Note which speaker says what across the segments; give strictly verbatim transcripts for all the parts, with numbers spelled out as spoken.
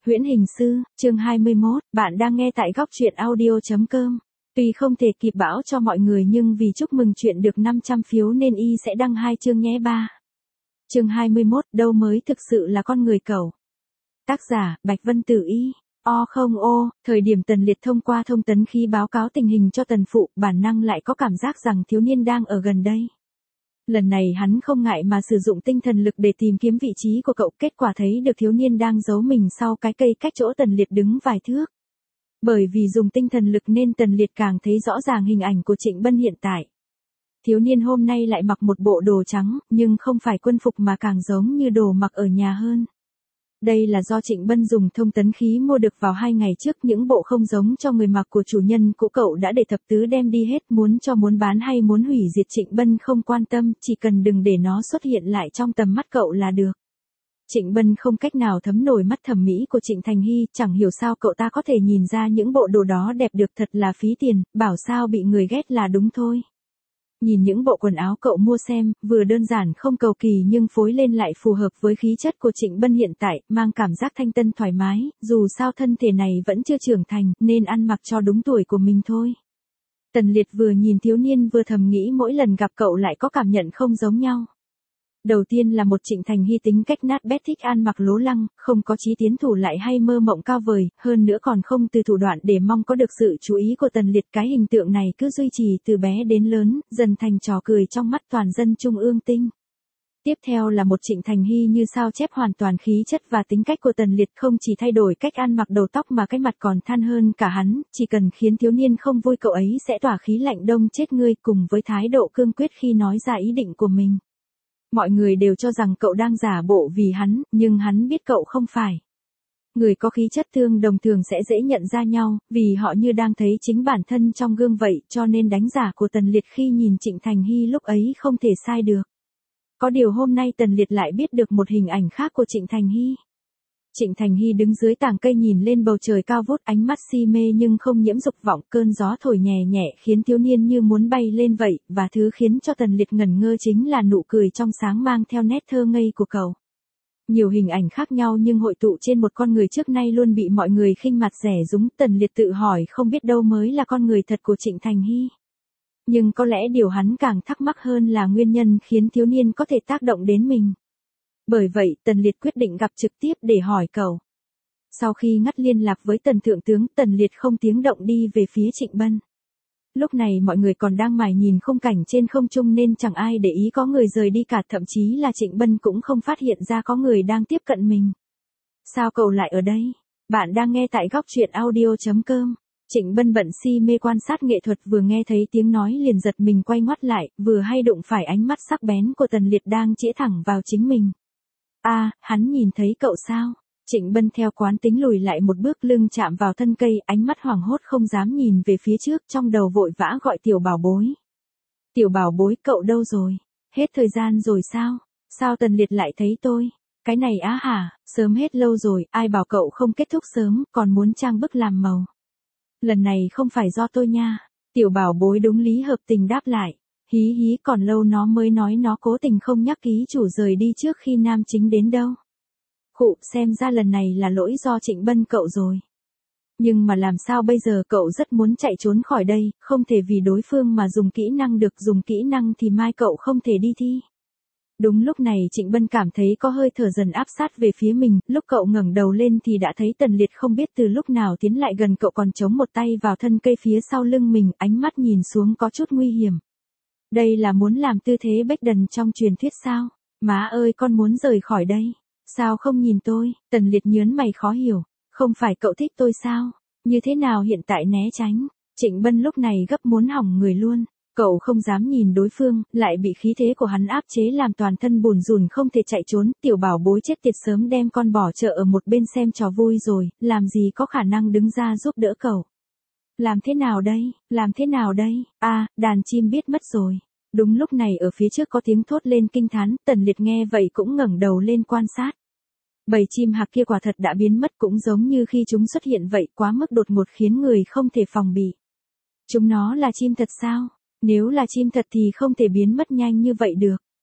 Speaker 1: Huyễn Hình Sư, chương hai mươi mốt, bạn đang nghe tại góc truyện audio.com. Tuy không thể kịp bảo cho mọi người nhưng vì chúc mừng chuyện được năm trăm phiếu nên y sẽ đăng hai chương nhé ba. Chương hai mươi mốt, đâu mới thực sự là con người cẩu. Tác giả, Bạch Vân Tử Y. O không ô, thời điểm Tần Liệt thông qua thông tấn khí báo cáo tình hình cho Tần Phụ, bản năng lại có cảm giác rằng thiếu niên đang ở gần đây. Lần này hắn không ngại mà sử dụng tinh thần lực để tìm kiếm vị trí của cậu, kết quả thấy được thiếu niên đang giấu mình sau cái cây cách chỗ Tần Liệt đứng vài thước. Bởi vì dùng tinh thần lực nên Tần Liệt càng thấy rõ ràng hình ảnh của Trịnh Bân hiện tại. Thiếu niên hôm nay lại mặc một bộ đồ trắng, nhưng không phải quân phục mà càng giống như đồ mặc ở nhà hơn. Đây là do Trịnh Bân dùng thông tấn khí mua được vào hai ngày trước, những bộ không giống cho người mặc của chủ nhân cũ cậu đã để thập tứ đem đi hết, muốn cho muốn bán hay muốn hủy diệt Trịnh Bân không quan tâm, chỉ cần đừng để nó xuất hiện lại trong tầm mắt cậu là được. Trịnh Bân không cách nào thấm nổi mắt thẩm mỹ của Trịnh Thành Hy, chẳng hiểu sao cậu ta có thể nhìn ra những bộ đồ đó đẹp được, thật là phí tiền, bảo sao bị người ghét là đúng thôi. Nhìn những bộ quần áo cậu mua xem, vừa đơn giản không cầu kỳ nhưng phối lên lại phù hợp với khí chất của Trịnh Bân hiện tại, mang cảm giác thanh tân thoải mái, dù sao thân thể này vẫn chưa trưởng thành, nên ăn mặc cho đúng tuổi của mình thôi. Tần Liệt vừa nhìn thiếu niên vừa thầm nghĩ mỗi lần gặp cậu lại có cảm nhận không giống nhau. Đầu tiên là một Trịnh Thành Hy tính cách nát bét, thích ăn mặc lố lăng, không có chí tiến thủ lại hay mơ mộng cao vời, hơn nữa còn không từ thủ đoạn để mong có được sự chú ý của Tần Liệt. Cái hình tượng này cứ duy trì từ bé đến lớn, dần thành trò cười trong mắt toàn dân Trung ương Tinh. Tiếp theo là một Trịnh Thành Hy như sao chép hoàn toàn khí chất và tính cách của Tần Liệt, không chỉ thay đổi cách ăn mặc đầu tóc mà cái mặt còn than hơn cả hắn, chỉ cần khiến thiếu niên không vui cậu ấy sẽ tỏa khí lạnh đông chết ngươi, cùng với thái độ cương quyết khi nói ra ý định của mình. Mọi người đều cho rằng cậu đang giả bộ vì hắn, nhưng hắn biết cậu không phải. Người có khí chất tương đồng thường sẽ dễ nhận ra nhau, vì họ như đang thấy chính bản thân trong gương vậy, cho nên đánh giá của Tần Liệt khi nhìn Trịnh Thành Hy lúc ấy không thể sai được. Có điều hôm nay Tần Liệt lại biết được một hình ảnh khác của Trịnh Thành Hy. Trịnh Thành Hy đứng dưới tàng cây nhìn lên bầu trời cao vút, ánh mắt si mê nhưng không nhiễm dục vọng, cơn gió thổi nhẹ nhẹ khiến thiếu niên như muốn bay lên vậy, và thứ khiến cho Tần Liệt ngẩn ngơ chính là nụ cười trong sáng mang theo nét thơ ngây của cậu. Nhiều hình ảnh khác nhau nhưng hội tụ trên một con người trước nay luôn bị mọi người khinh mặt rẻ rúng, Tần Liệt tự hỏi không biết đâu mới là con người thật của Trịnh Thành Hy. Nhưng có lẽ điều hắn càng thắc mắc hơn là nguyên nhân khiến thiếu niên có thể tác động đến mình. Bởi vậy, Tần Liệt quyết định gặp trực tiếp để hỏi cậu. Sau khi ngắt liên lạc với Tần Thượng Tướng, Tần Liệt không tiếng động đi về phía Trịnh Bân. Lúc này mọi người còn đang mải nhìn khung cảnh trên không trung nên chẳng ai để ý có người rời đi cả, thậm chí là Trịnh Bân cũng không phát hiện ra có người đang tiếp cận mình. Sao cậu lại ở đây? Bạn đang nghe tại góc truyện audio.com. Trịnh Bân bận si mê quan sát nghệ thuật, vừa nghe thấy tiếng nói liền giật mình quay ngoắt lại, vừa hay đụng phải ánh mắt sắc bén của Tần Liệt đang chĩa thẳng vào chính mình. A, à, hắn nhìn thấy cậu sao? Trịnh Bân theo quán tính lùi lại một bước, lưng chạm vào thân cây, ánh mắt hoảng hốt không dám nhìn về phía trước, trong đầu vội vã gọi Tiểu Bảo Bối. Tiểu Bảo Bối, cậu đâu rồi? Hết thời gian rồi sao? Sao Tần Liệt lại thấy tôi? Cái này á hả, sớm hết lâu rồi, ai bảo cậu không kết thúc sớm, còn muốn trang bức làm màu. Lần này không phải do tôi nha. Tiểu Bảo Bối đúng lý hợp tình đáp lại. Hí hí, còn lâu nó mới nói nó cố tình không nhắc ký chủ rời đi trước khi nam chính đến đâu. Khụ, xem ra lần này là lỗi do Trịnh Bân cậu rồi. Nhưng mà làm sao bây giờ, cậu rất muốn chạy trốn khỏi đây, không thể vì đối phương mà dùng kỹ năng được, dùng kỹ năng thì mai cậu không thể đi thi. Đúng lúc này Trịnh Bân cảm thấy có hơi thở dần áp sát về phía mình, lúc cậu ngẩng đầu lên thì đã thấy Tần Liệt không biết từ lúc nào tiến lại gần cậu, còn chống một tay vào thân cây phía sau lưng mình, ánh mắt nhìn xuống có chút nguy hiểm. Đây là muốn làm tư thế bếch đần trong truyền thuyết sao? Má ơi, con muốn rời khỏi đây. Sao không nhìn tôi? Tần Liệt nhớn mày khó hiểu. Không phải cậu thích tôi sao? Như thế nào hiện tại né tránh? Trịnh Bân lúc này gấp muốn hỏng người luôn. Cậu không dám nhìn đối phương, lại bị khí thế của hắn áp chế làm toàn thân bùn rùn không thể chạy trốn. Tiểu Bảo Bối chết tiệt sớm đem con bỏ chợ ở một bên xem trò vui rồi, làm gì có khả năng đứng ra giúp đỡ cậu. Làm thế nào đây? Làm thế nào đây? A, à, đàn chim biết mất rồi. Đúng lúc này ở phía trước có tiếng thốt lên kinh thán, Tần Liệt nghe vậy cũng ngẩng đầu lên quan sát. Bầy chim hạc kia quả thật đã biến mất, cũng giống như khi chúng xuất hiện vậy, quá mức đột ngột khiến người không thể phòng bị. Chúng nó là chim thật sao? Nếu là chim thật thì không thể biến mất nhanh như vậy được.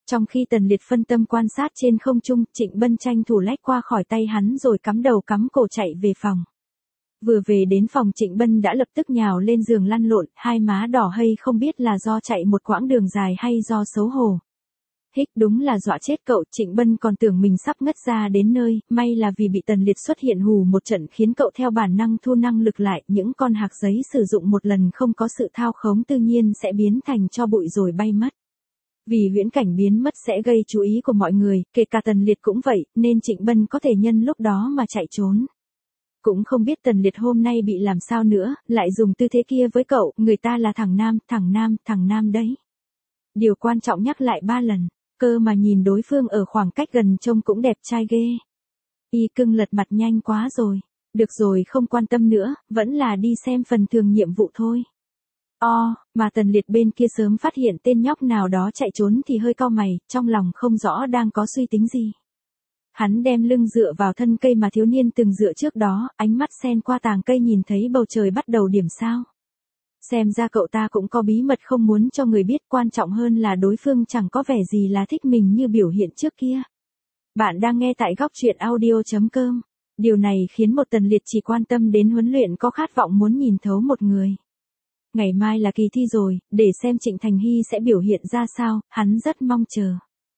Speaker 1: Trong khi Tần Liệt phân tâm quan sát trên không trung, Trịnh Bân tranh thủ lách qua khỏi tay hắn rồi cắm đầu cắm cổ chạy về phòng. Vừa về đến phòng Trịnh Bân đã lập tức nhào lên giường lăn lộn, hai má đỏ hây không biết là do chạy một quãng đường dài hay do xấu hổ. Hích, đúng là dọa chết cậu. Trịnh Bân còn tưởng mình sắp ngất ra đến nơi, may là vì bị Tần Liệt xuất hiện hù một trận khiến cậu theo bản năng thu năng lực lại, những con hạc giấy sử dụng một lần không có sự thao khống tự nhiên sẽ biến thành tro bụi rồi bay mất. Vì huyễn cảnh biến mất sẽ gây chú ý của mọi người, kể cả Tần Liệt cũng vậy, nên Trịnh Bân có thể nhân lúc đó mà chạy trốn. Cũng không biết Tần Liệt hôm nay bị làm sao nữa, lại dùng tư thế kia với cậu, người ta là thằng Nam, thằng Nam, thằng Nam đấy. Điều quan trọng nhắc lại ba lần, cơ mà nhìn đối phương ở khoảng cách gần trông cũng đẹp trai ghê. Y cưng lật mặt nhanh quá rồi, được rồi không quan tâm nữa, vẫn là đi xem phần thường nhiệm vụ thôi. O, mà Tần Liệt bên kia sớm phát hiện tên nhóc nào đó chạy trốn thì hơi cau mày, trong lòng không rõ đang có suy tính gì. Hắn đem lưng dựa vào thân cây mà thiếu niên từng dựa trước đó, ánh mắt xen qua tàng cây nhìn thấy bầu trời bắt đầu điểm sao. Xem ra cậu ta cũng có bí mật không muốn cho người biết, quan trọng hơn là đối phương chẳng có vẻ gì là thích mình như biểu hiện trước kia. Bạn đang nghe tại góc truyện audio chấm com. Điều này khiến một Tần Liệt chỉ quan tâm đến huấn luyện có khát vọng muốn nhìn thấu một người. Ngày mai là kỳ thi rồi, để xem Trịnh Thành Hy sẽ biểu hiện ra sao, hắn rất mong chờ.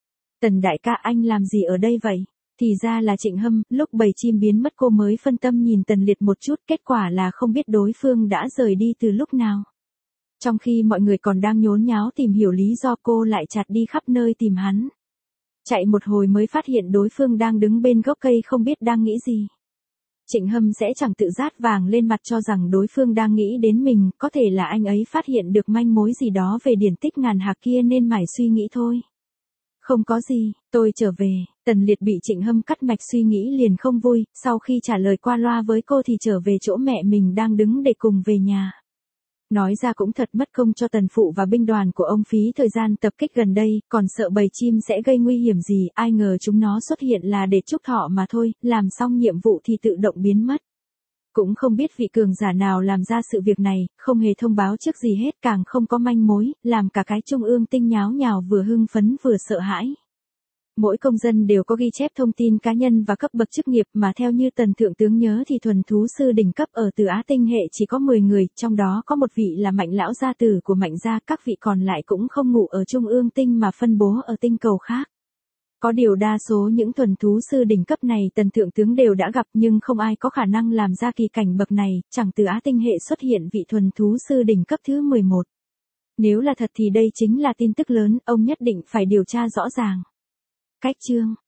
Speaker 1: Tần đại ca, anh làm gì ở đây vậy? Thì ra là Trịnh Hâm. Lúc bầy chim biến mất cô mới phân tâm nhìn Tần Liệt một chút, kết quả là không biết đối phương đã rời đi từ lúc nào. Trong khi mọi người còn đang nhốn nháo tìm hiểu lý do, cô lại chặt đi khắp nơi tìm hắn. Chạy một hồi mới phát hiện đối phương đang đứng bên gốc cây không biết đang nghĩ gì. Trịnh Hâm sẽ chẳng tự rát vàng lên mặt cho rằng đối phương đang nghĩ đến mình, có thể là anh ấy phát hiện được manh mối gì đó về điển tích ngàn hạc kia nên mải suy nghĩ thôi. Không có gì, tôi trở về. Tần Liệt bị Trịnh Hâm cắt mạch suy nghĩ liền không vui, sau khi trả lời qua loa với cô thì trở về chỗ mẹ mình đang đứng để cùng về nhà. Nói ra cũng thật mất công cho Tần Phụ và binh đoàn của ông phí thời gian tập kích gần đây, còn sợ bầy chim sẽ gây nguy hiểm gì, ai ngờ chúng nó xuất hiện là để chúc thọ mà thôi, làm xong nhiệm vụ thì tự động biến mất. Cũng không biết vị cường giả nào làm ra sự việc này, không hề thông báo trước gì hết, càng không có manh mối, làm cả cái Trung ương Tinh nháo nhào vừa hưng phấn vừa sợ hãi. Mỗi công dân đều có ghi chép thông tin cá nhân và cấp bậc chức nghiệp, mà theo như Tần Thượng tướng nhớ thì thuần thú sư đỉnh cấp ở Từ Á Tinh hệ chỉ có mười người, trong đó có một vị là Mạnh lão gia tử của Mạnh gia, các vị còn lại cũng không ngủ ở Trung ương Tinh mà phân bố ở tinh cầu khác. Có điều đa số những thuần thú sư đỉnh cấp này Tần Thượng tướng đều đã gặp, nhưng không ai có khả năng làm ra kỳ cảnh bậc này, chẳng Từ Á Tinh hệ xuất hiện vị thuần thú sư đỉnh cấp thứ mười một. Nếu là thật thì đây chính là tin tức lớn, ông nhất định phải điều tra rõ ràng. Cách chương